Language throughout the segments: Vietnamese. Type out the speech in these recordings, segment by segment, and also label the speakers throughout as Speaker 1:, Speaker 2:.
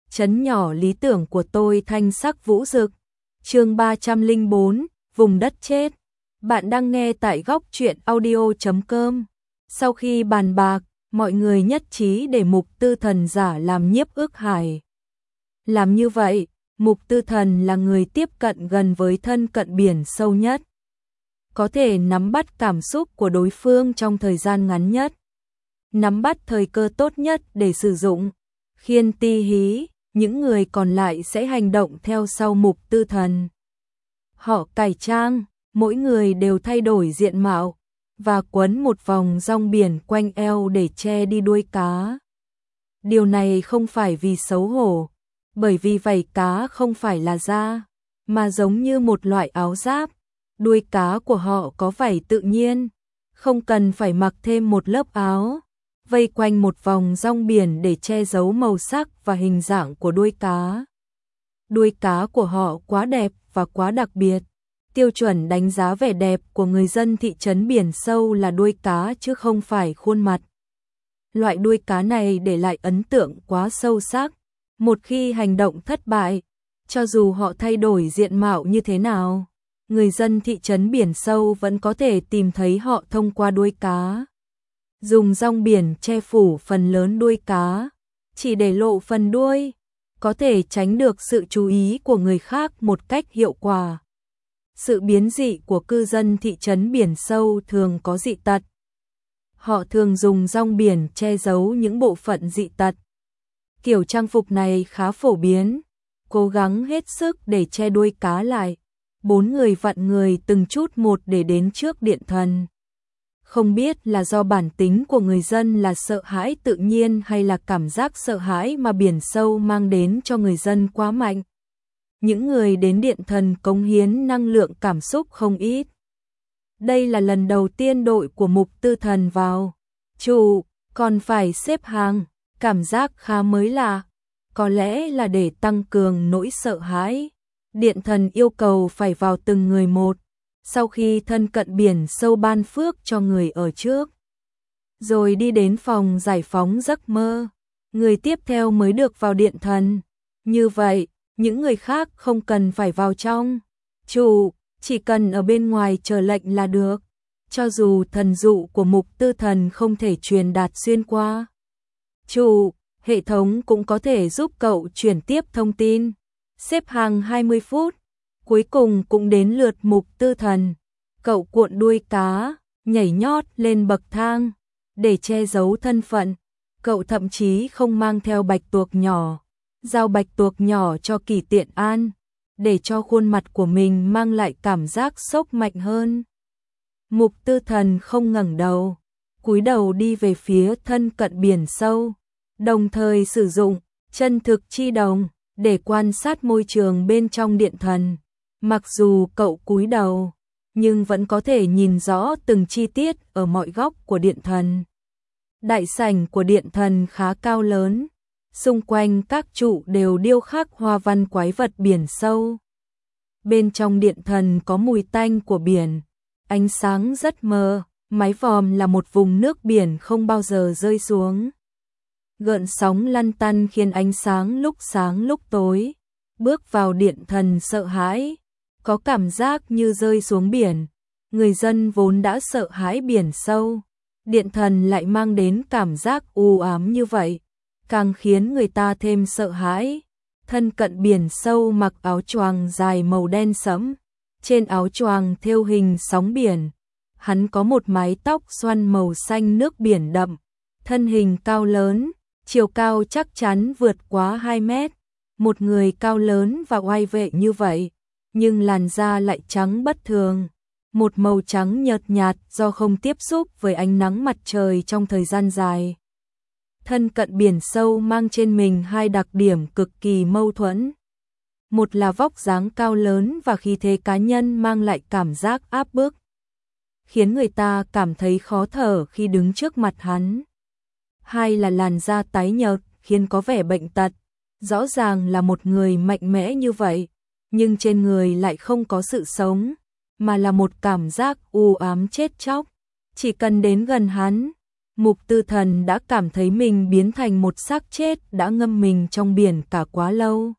Speaker 1: trấn nhỏ lý tưởng của tôi thanh sắc vũ rực. Chương 304, vùng đất chết. Bạn đang nghe tại góc truyện audio.com. Sau khi bàn bạc, mọi người nhất trí để Mục Tư Thần giả làm Nhiếp Ức Hải. Làm như vậy, Mục Tư Thần là người tiếp cận gần với thân cận biển sâu nhất, có thể nắm bắt cảm xúc của đối phương trong thời gian ngắn nhất, nắm bắt thời cơ tốt nhất để sử dụng. Khiên Ti Hí, những người còn lại sẽ hành động theo sau Mục Tư Thần. Họ cải trang, mỗi người đều thay đổi diện mạo và quấn một vòng rong biển quanh eo để che đi đuôi cá. Điều này không phải vì xấu hổ, bởi vì vảy cá không phải là da, mà giống như một loại áo giáp. Đuôi cá của họ có vảy tự nhiên, không cần phải mặc thêm một lớp áo, vây quanh một vòng rong biển để che giấu màu sắc và hình dạng của đuôi cá. Đuôi cá của họ quá đẹp và quá đặc biệt. Tiêu chuẩn đánh giá vẻ đẹp của người dân thị trấn biển sâu là đuôi cá chứ không phải khuôn mặt. Loại đuôi cá này để lại ấn tượng quá sâu sắc. Một khi hành động thất bại, cho dù họ thay đổi diện mạo như thế nào, người dân thị trấn biển sâu vẫn có thể tìm thấy họ thông qua đuôi cá. Dùng rong biển che phủ phần lớn đuôi cá, chỉ để lộ phần đuôi, có thể tránh được sự chú ý của người khác một cách hiệu quả. Sự biến dị của cư dân thị trấn biển sâu thường có dị tật. Họ thường dùng rong biển che giấu những bộ phận dị tật. Kiểu trang phục này khá phổ biến, cố gắng hết sức để che đuôi cá lại. 4 người vặn người từng chút một để đến trước điện thần. Không biết là do bản tính của người dân là sợ hãi tự nhiên hay là cảm giác sợ hãi mà biển sâu mang đến cho người dân quá mạnh. Những người đến điện thần cống hiến năng lượng cảm xúc không ít. Đây là lần đầu tiên đội của Mục Tư Thần vào trụ, còn phải xếp hàng, cảm giác khá mới lạ. Có lẽ là để tăng cường nỗi sợ hãi. Điện thần yêu cầu phải vào từng người một, sau khi thân cận biển sâu ban phước cho người ở trước, rồi đi đến phòng giải phóng giấc mơ. Người tiếp theo mới được vào điện thần. Như vậy, những người khác không cần phải vào trong trụ, chỉ cần ở bên ngoài chờ lệnh là được. Cho dù thần dụ của Mục Tư Thần không thể truyền đạt xuyên qua trụ, hệ thống cũng có thể giúp cậu chuyển tiếp thông tin. Xếp hàng 20 phút, cuối cùng cũng đến lượt Mục Tư Thần. Cậu cuộn đuôi cá, nhảy nhót lên bậc thang. Để che giấu thân phận, cậu thậm chí không mang theo bạch tuộc nhỏ, giao bạch tuộc nhỏ cho Kỷ Tiện An, để cho khuôn mặt của mình mang lại cảm giác sốc mạnh hơn. Mục Tư Thần không ngẩng đầu, cúi đầu đi về phía thân cận biển sâu, đồng thời sử dụng chân thực chi đồng để quan sát môi trường bên trong điện thần. Mặc dù cậu cúi đầu, nhưng vẫn có thể nhìn rõ từng chi tiết ở mọi góc của điện thần. Đại sảnh của điện thần khá cao lớn, xung quanh các trụ đều điêu khắc hoa văn quái vật biển sâu. Bên trong điện thần có mùi tanh của biển, ánh sáng rất mờ, mái vòm là một vùng nước biển không bao giờ rơi xuống. Gợn sóng lăn tăn khiến ánh sáng lúc tối. Bước vào điện thần sợ hãi, có cảm giác như rơi xuống biển. Người dân vốn đã sợ hãi biển sâu, điện thần lại mang đến cảm giác u ám như vậy, càng khiến người ta thêm sợ hãi. Thân cận biển sâu mặc áo choàng dài màu đen sẫm, trên áo choàng thêu hình sóng biển. Hắn có một mái tóc xoăn màu xanh nước biển đậm, thân hình cao lớn, chiều cao chắc chắn vượt quá 2 mét. Một người cao lớn và oai vệ như vậy, nhưng làn da lại trắng bất thường, một màu trắng nhợt nhạt do không tiếp xúc với ánh nắng mặt trời trong thời gian dài. Thân cận biển sâu mang trên mình hai đặc điểm cực kỳ mâu thuẫn. Một là vóc dáng cao lớn và khí thế cá nhân mang lại cảm giác áp bức, khiến người ta cảm thấy khó thở khi đứng trước mặt hắn. Hai là làn da tái nhợt khiến có vẻ bệnh tật. Rõ ràng là một người mạnh mẽ như vậy, nhưng trên người lại không có sự sống, mà là một cảm giác u ám chết chóc. Chỉ cần đến gần hắn, Mục Tư Thần đã cảm thấy mình biến thành một xác chết đã ngâm mình trong biển cả quá lâu.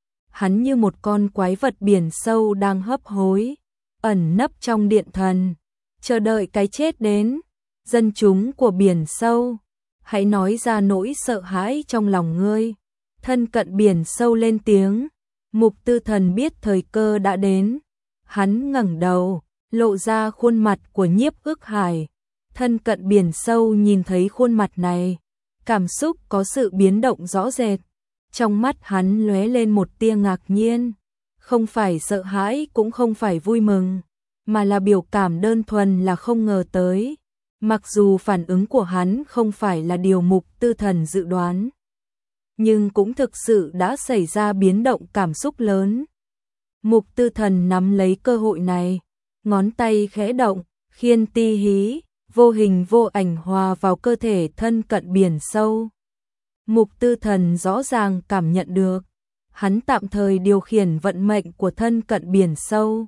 Speaker 1: Hắn như một con quái vật biển sâu đang hấp hối, ẩn nấp trong điện thần, chờ đợi cái chết đến. Dân chúng của biển sâu, hãy nói ra nỗi sợ hãi trong lòng ngươi. Thân cận biển sâu lên tiếng. Mục Tư Thần biết thời cơ đã đến. Hắn ngẩng đầu, lộ ra khuôn mặt của Nhiếp Ức Hải. Thân cận biển sâu nhìn thấy khuôn mặt này, cảm xúc có sự biến động rõ rệt. Trong mắt hắn lóe lên một tia ngạc nhiên, không phải sợ hãi cũng không phải vui mừng, mà là biểu cảm đơn thuần là không ngờ tới. Mặc dù phản ứng của hắn không phải là điều Mục Tư Thần dự đoán, nhưng cũng thực sự đã xảy ra biến động cảm xúc lớn. Mục Tư Thần nắm lấy cơ hội này, ngón tay khẽ động, khiên ti hí, vô hình vô ảnh hòa vào cơ thể thân cận biển sâu. Mục Tư Thần rõ ràng cảm nhận được, hắn tạm thời điều khiển vận mệnh của thân cận biển sâu.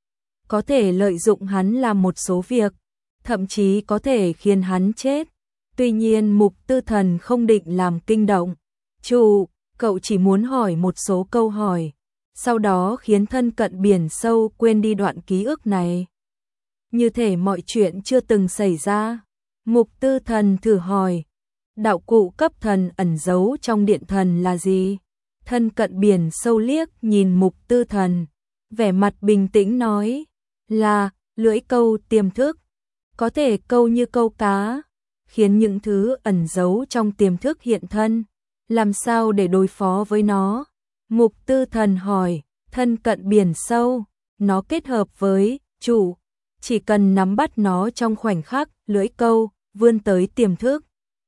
Speaker 1: Có thể lợi dụng hắn làm một số việc, thậm chí có thể khiến hắn chết. Tuy nhiên Mục Tư Thần không định làm kinh động. Chủ, cậu chỉ muốn hỏi một số câu hỏi, sau đó khiến thân cận biển sâu quên đi đoạn ký ức này. Như thể mọi chuyện chưa từng xảy ra. Mục Tư Thần thử hỏi, đạo cụ cấp thần ẩn giấu trong điện thần là gì? Thân cận biển sâu liếc nhìn Mục Tư Thần, vẻ mặt bình tĩnh nói, là lưỡi câu tiềm thức, có thể câu như câu cá, khiến những thứ ẩn giấu trong tiềm thức hiện thân. Làm sao để đối phó với nó? Mục Tư Thần hỏi. Thân cận biển sâu, nó kết hợp với chủ, chỉ cần nắm bắt nó trong khoảnh khắc, lưỡi câu vươn tới tiềm thức,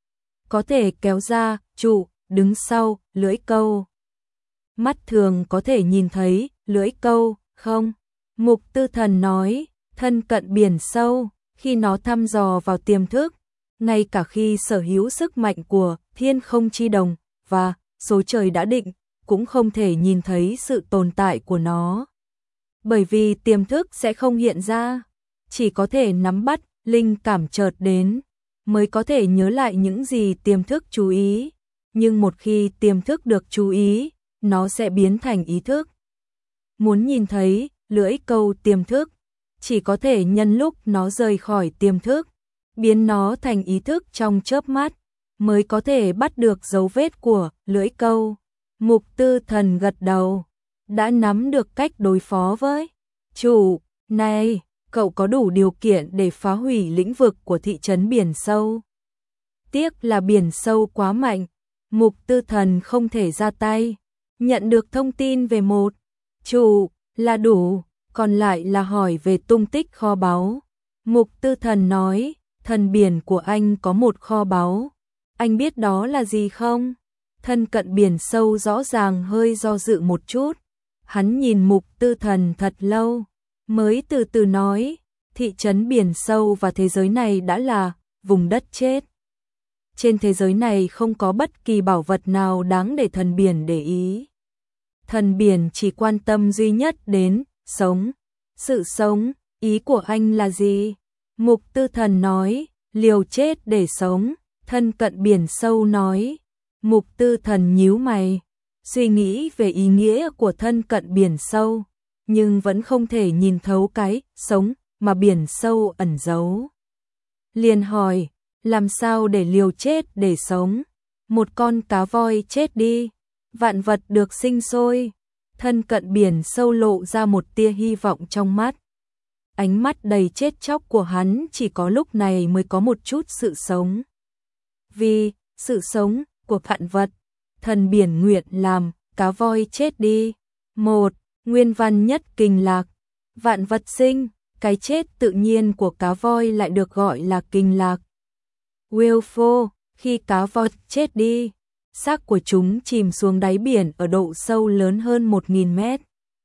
Speaker 1: có thể kéo ra chủ đứng sau lưỡi câu. Mắt thường có thể nhìn thấy lưỡi câu không? Mục Tư Thần nói. Thân cận biển sâu, khi nó thăm dò vào tiềm thức, ngay cả khi sở hữu sức mạnh của thiên không chi đồng và số trời đã định, cũng không thể nhìn thấy sự tồn tại của nó. Bởi vì tiềm thức sẽ không hiện ra, chỉ có thể nắm bắt, linh cảm chợt đến, mới có thể nhớ lại những gì tiềm thức chú ý. Nhưng một khi tiềm thức được chú ý, nó sẽ biến thành ý thức. Muốn nhìn thấy lưỡi câu tiềm thức, chỉ có thể nhân lúc nó rời khỏi tiềm thức, biến nó thành ý thức trong chớp mắt, mới có thể bắt được dấu vết của lưỡi câu. Mục Tư Thần gật đầu, đã nắm được cách đối phó với chủ. Này, cậu có đủ điều kiện để phá hủy lĩnh vực của thị trấn biển sâu. Tiếc là biển sâu quá mạnh, Mục Tư Thần không thể ra tay. Nhận được thông tin về một chủ là đủ, còn lại là hỏi về tung tích kho báu. Mục Tư Thần nói, thần biển của anh có một kho báu. Anh biết đó là gì không? Thân cận biển sâu rõ ràng hơi do dự một chút. Hắn nhìn Mục Tư Thần thật lâu, mới từ từ nói, thị trấn biển sâu và thế giới này đã là vùng đất chết. Trên thế giới này không có bất kỳ bảo vật nào đáng để thần biển để ý. Thần biển chỉ quan tâm duy nhất đến sống, sự sống. Ý của anh là gì? Mục Tư Thần nói, liều chết để sống. Thân cận biển sâu nói. Mục Tư Thần nhíu mày, suy nghĩ về ý nghĩa của thân cận biển sâu, nhưng vẫn không thể nhìn thấu cái sống mà biển sâu ẩn giấu. Liền hỏi, làm sao để liều chết để sống? Một con cá voi chết đi, vạn vật được sinh sôi. Thân cận biển sâu lộ ra một tia hy vọng trong mắt. Ánh mắt đầy chết chóc của hắn chỉ có lúc này mới có một chút sự sống. Vì sự sống của vạn vật, thần biển nguyện làm cá voi chết đi. Một, nguyên văn nhất kinh lạc. Vạn vật sinh, cái chết tự nhiên của cá voi lại được gọi là kinh lạc. Willful, khi cá voi chết đi, xác của chúng chìm xuống đáy biển ở độ sâu lớn hơn 1000 mét.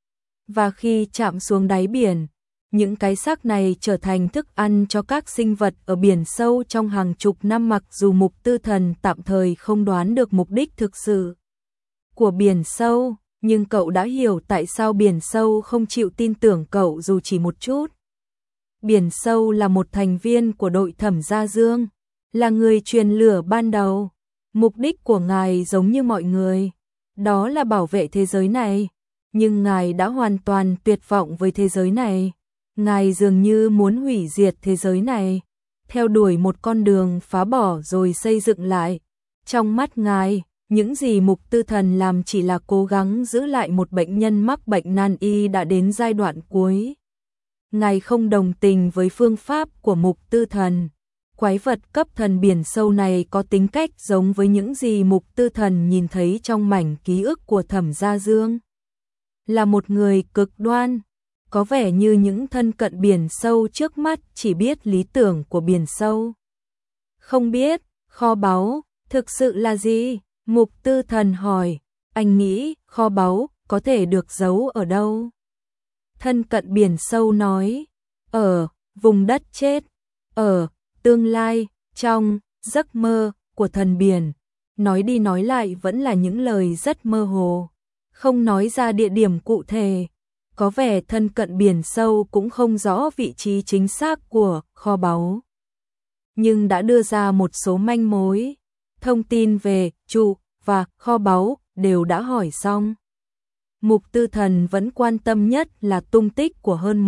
Speaker 1: Và khi chạm xuống đáy biển, những cái xác này trở thành thức ăn cho các sinh vật ở biển sâu trong hàng chục năm. Mặc dù Mục Tư Thần tạm thời không đoán được mục đích thực sự của biển sâu, nhưng cậu đã hiểu tại sao biển sâu không chịu tin tưởng cậu dù chỉ một chút. Biển sâu là một thành viên của đội Thẩm Gia Dương, là người truyền lửa ban đầu. Mục đích của ngài giống như mọi người, đó là bảo vệ thế giới này, nhưng ngài đã hoàn toàn tuyệt vọng với thế giới này. Ngài dường như muốn hủy diệt thế giới này, theo đuổi một con đường phá bỏ rồi xây dựng lại. Trong mắt ngài, những gì Mục Tư Thần làm chỉ là cố gắng giữ lại một bệnh nhân mắc bệnh nan y đã đến giai đoạn cuối. Ngài không đồng tình với phương pháp của Mục Tư Thần. Quái vật cấp thần biển sâu này có tính cách giống với những gì Mục Tư Thần nhìn thấy trong mảnh ký ức của Thẩm Gia Dương. Là một người cực đoan, có vẻ như những thân cận biển sâu trước mắt chỉ biết lý tưởng của biển sâu. Không biết, kho báu, thực sự là gì? Mục Tư Thần hỏi, anh nghĩ kho báu có thể được giấu ở đâu? Thân cận biển sâu nói, ở vùng đất chết, ở tương lai, trong giấc mơ của thần biển. Nói đi nói lại vẫn là những lời rất mơ hồ, không nói ra địa điểm cụ thể. Có vẻ thân cận biển sâu cũng không rõ vị trí chính xác của kho báu, nhưng đã đưa ra một số manh mối. Thông tin về trụ và kho báu đều đã hỏi xong. Mục Tư Thần vẫn quan tâm nhất là tung tích của hơn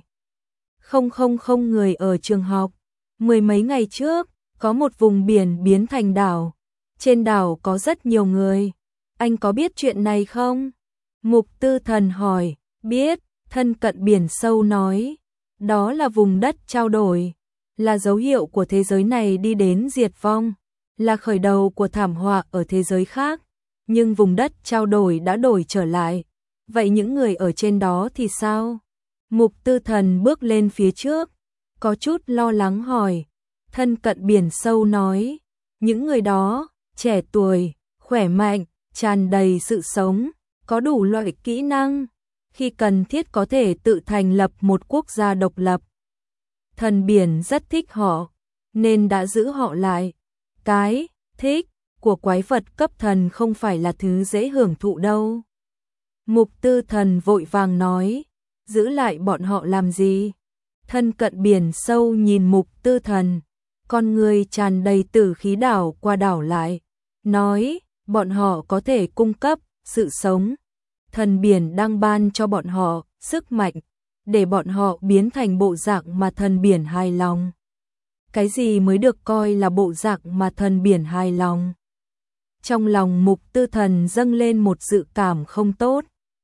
Speaker 1: 10,000 người ở trường học. 10 mấy ngày trước, có một vùng biển biến thành đảo. Trên đảo có rất nhiều người. Anh có biết chuyện này không? Mục Tư Thần hỏi. Biết, thân cận biển sâu nói. Đó là vùng đất trao đổi, là dấu hiệu của thế giới này đi đến diệt vong, là khởi đầu của thảm họa ở thế giới khác. Nhưng vùng đất trao đổi đã đổi trở lại. Vậy những người ở trên đó thì sao? Mục Tư Thần bước lên phía trước, có chút lo lắng hỏi. Thân cận biển sâu nói, những người đó, trẻ tuổi, khỏe mạnh, tràn đầy sự sống, có đủ loại kỹ năng, khi cần thiết có thể tự thành lập một quốc gia độc lập. Thần biển rất thích họ, nên đã giữ họ lại. Cái thích của quái vật cấp thần không phải là thứ dễ hưởng thụ đâu. Mục Tư Thần vội vàng nói, giữ lại bọn họ làm gì? Thân cận biển sâu nhìn Mục Tư Thần, con người tràn đầy tử khí đảo qua đảo lại, nói, bọn họ có thể cung cấp sự sống. Thần biển đang ban cho bọn họ sức mạnh, để bọn họ biến thành bộ dạng mà thần biển hài lòng. Cái gì mới được coi là bộ dạng mà thần biển hài lòng? Trong lòng Mục Tư Thần dâng lên một dự cảm không tốt.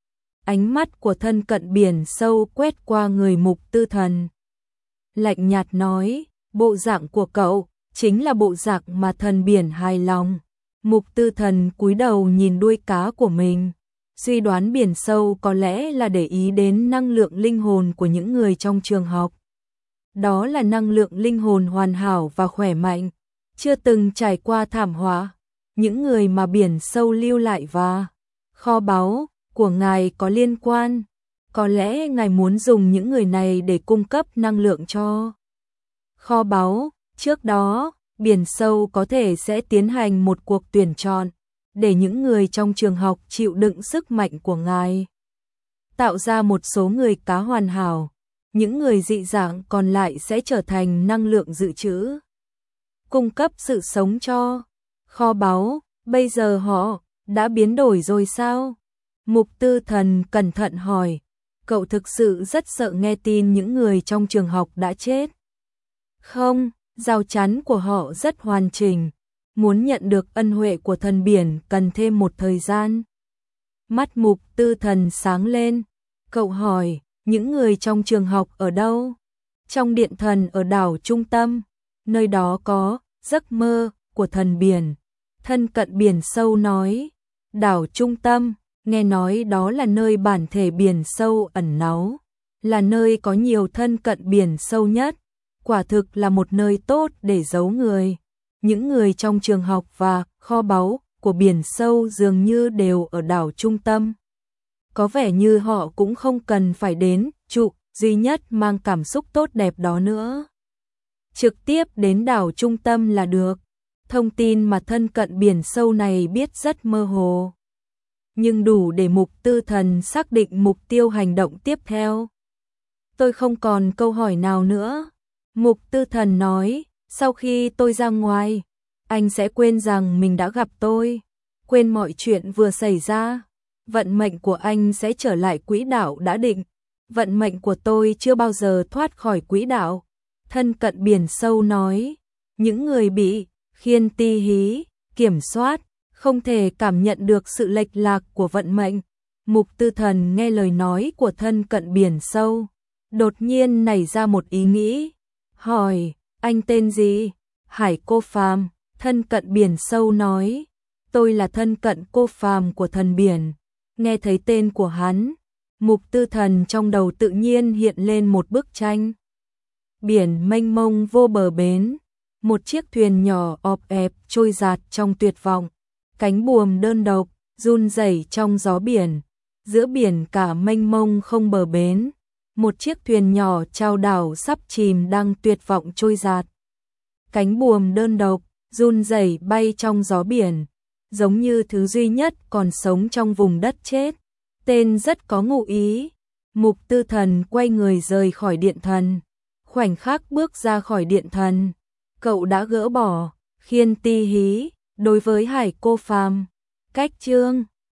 Speaker 1: Ánh mắt của thân cận biển sâu quét qua người Mục Tư Thần, lạnh nhạt nói, bộ dạng của cậu chính là bộ dạng mà thần biển hài lòng. Mục Tư Thần cúi đầu nhìn đuôi cá của mình, suy đoán biển sâu có lẽ là để ý đến năng lượng linh hồn của những người trong trường học. Đó là năng lượng linh hồn hoàn hảo và khỏe mạnh, chưa từng trải qua thảm họa. Những người mà biển sâu lưu lại và kho báu của ngài có liên quan. Có lẽ ngài muốn dùng những người này để cung cấp năng lượng cho kho báu. Trước đó, biển sâu có thể sẽ tiến hành một cuộc tuyển chọn, để những người trong trường học chịu đựng sức mạnh của ngài, tạo ra một số người cá hoàn hảo. Những người dị dạng còn lại sẽ trở thành năng lượng dự trữ, cung cấp sự sống cho kho báu. Bây giờ họ đã biến đổi rồi sao? Mục Tư Thần cẩn thận hỏi. Cậu thực sự rất sợ nghe tin những người trong trường học đã chết. Không, rào chắn của họ rất hoàn chỉnh. Muốn nhận được ân huệ của thần biển cần thêm một thời gian. Mắt Mục Tư Thần sáng lên. Cậu hỏi, những người trong trường học ở đâu? Trong điện thần ở đảo trung tâm. Nơi đó có giấc mơ của thần biển. Thân cận biển sâu nói. Đảo trung tâm, nghe nói đó là nơi bản thể biển sâu ẩn náu, là nơi có nhiều thân cận biển sâu nhất. Quả thực là một nơi tốt để giấu người. Những người trong trường học và kho báu của biển sâu dường như đều ở đảo trung tâm. Có vẻ như họ cũng không cần phải đến trụ duy nhất mang cảm xúc tốt đẹp đó nữa. Trực tiếp đến đảo trung tâm là được. Thông tin mà thân cận biển sâu này biết rất mơ hồ, nhưng đủ để Mục Tư Thần xác định mục tiêu hành động tiếp theo. Tôi không còn câu hỏi nào nữa. Mục Tư Thần nói, Sau khi tôi ra ngoài, anh sẽ quên rằng mình đã gặp tôi, quên mọi chuyện vừa xảy ra. Vận mệnh của anh sẽ trở lại quỹ đạo đã định. Vận mệnh của tôi chưa bao giờ thoát khỏi quỹ đạo. Thân cận biển sâu nói, những người bị khiên ti hí, kiểm soát, không thể cảm nhận được sự lệch lạc của vận mệnh. Mục Tư Thần nghe lời nói của thân cận biển sâu, đột nhiên nảy ra một ý nghĩ, hỏi, anh tên gì? Hải Cô Phàm. Thân cận biển sâu nói, tôi là thân cận cô phàm của thần biển. Nghe thấy tên của hắn, Mục Tư Thần trong đầu tự nhiên hiện lên một bức tranh. Biển mênh mông vô bờ bến, một chiếc thuyền nhỏ ọp ẹp trôi dạt trong tuyệt vọng, cánh buồm đơn độc run rẩy trong gió biển, giữa biển cả mênh mông không bờ bến, một chiếc thuyền nhỏ chao đảo sắp chìm đang tuyệt vọng trôi dạt. Cánh buồm đơn độc run rẩy bay trong gió biển, giống như thứ duy nhất còn sống trong vùng đất chết. Tên rất có ngụ ý. Mục Tư Thần quay người rời khỏi điện thần. Khoảnh khắc bước ra khỏi điện thần, cậu đã gỡ bỏ khiên ti hí đối với Hải Cô Phàm. Cách chương